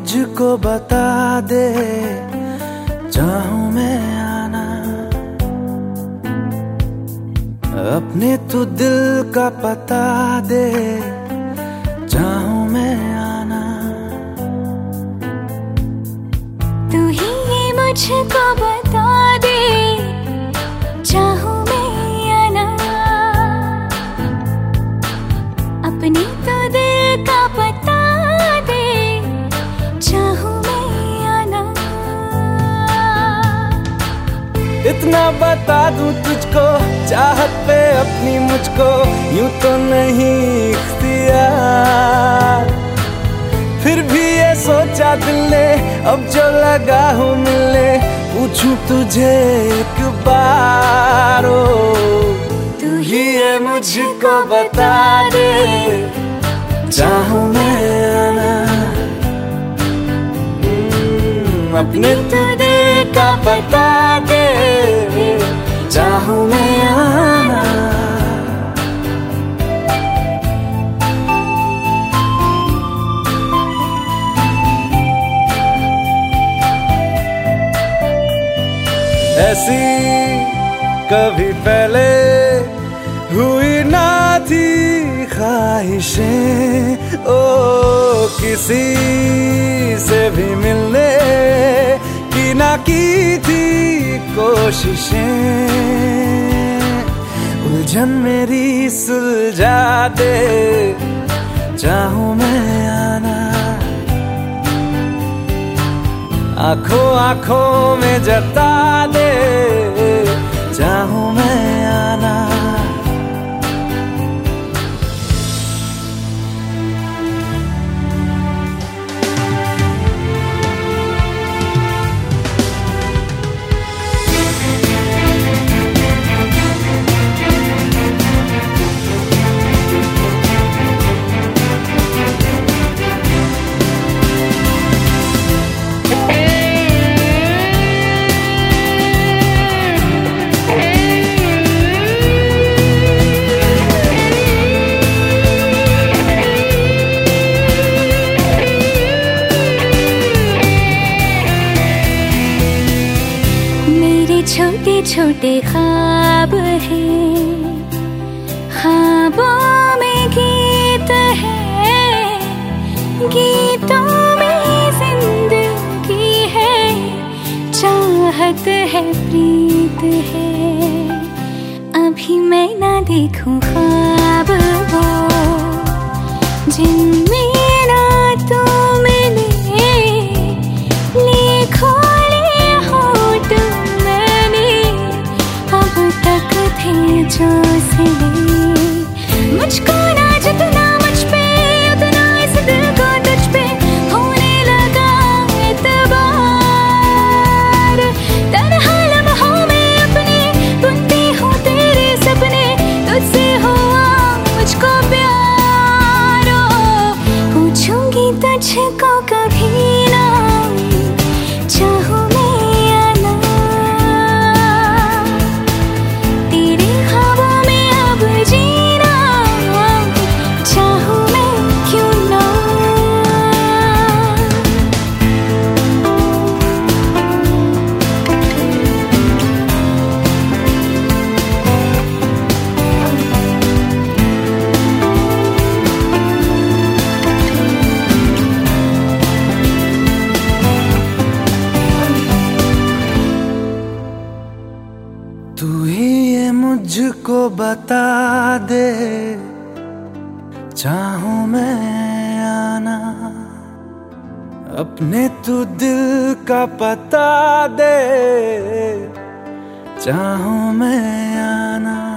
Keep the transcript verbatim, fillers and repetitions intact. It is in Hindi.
मुझको बता दे, चाहूं मैं आना, अपने तू दिल का पता दे, चाहूं मैं आना। तू ही ये मुझको बता दे, चाहूं मैं आना, अपने तो दिल का पता दे, चाहूं मैं आना। इतना बता दूं तुझको, चाहत पे अपनी मुझको यूं तो नहीं इख्तियार, फिर भी ये सोचा दिल ने अब जो लगा हूं मिलने, पूछूं तुझे एक बार। ओ तू ही ये मुझको बता दे, चाहूं मैं आना, अपने तो दिल का पता दे, चाहूं मैं आना। ऐसी कभी पहले हुई ना थी ख्वाहिशें, ओ किसी से भी मिलने की ना की थी कोशिशें, उलझन मेरी सुलझा दे, चाहूं मैं आना, आंखों आंखों में जता दे, चाहूं मैं आना। छोटे छोटे ख्वाब हैं, ख्वाबों में गीत है, गीतों में जिंदगी है, चाहत है, प्रीत है। अभी मैं ना देखूं ख्वाब वो जिनमें ना तू मिले, लिखो जो सिले मुझको ना जितना मुझ पे, उतना इस दिल को तुझ पे होने लगा एतबार। तन्हा लम्हों में अपने बुनती हूँ तेरे सपने, तुझसे हुआ मुझको प्यार। पूछूंगी तुझको कभी ना, चाहूं तू ही ये मुझको बता दे, चाहूं मैं आना, अपने तू दिल का पता दे, चाहूं मैं आना।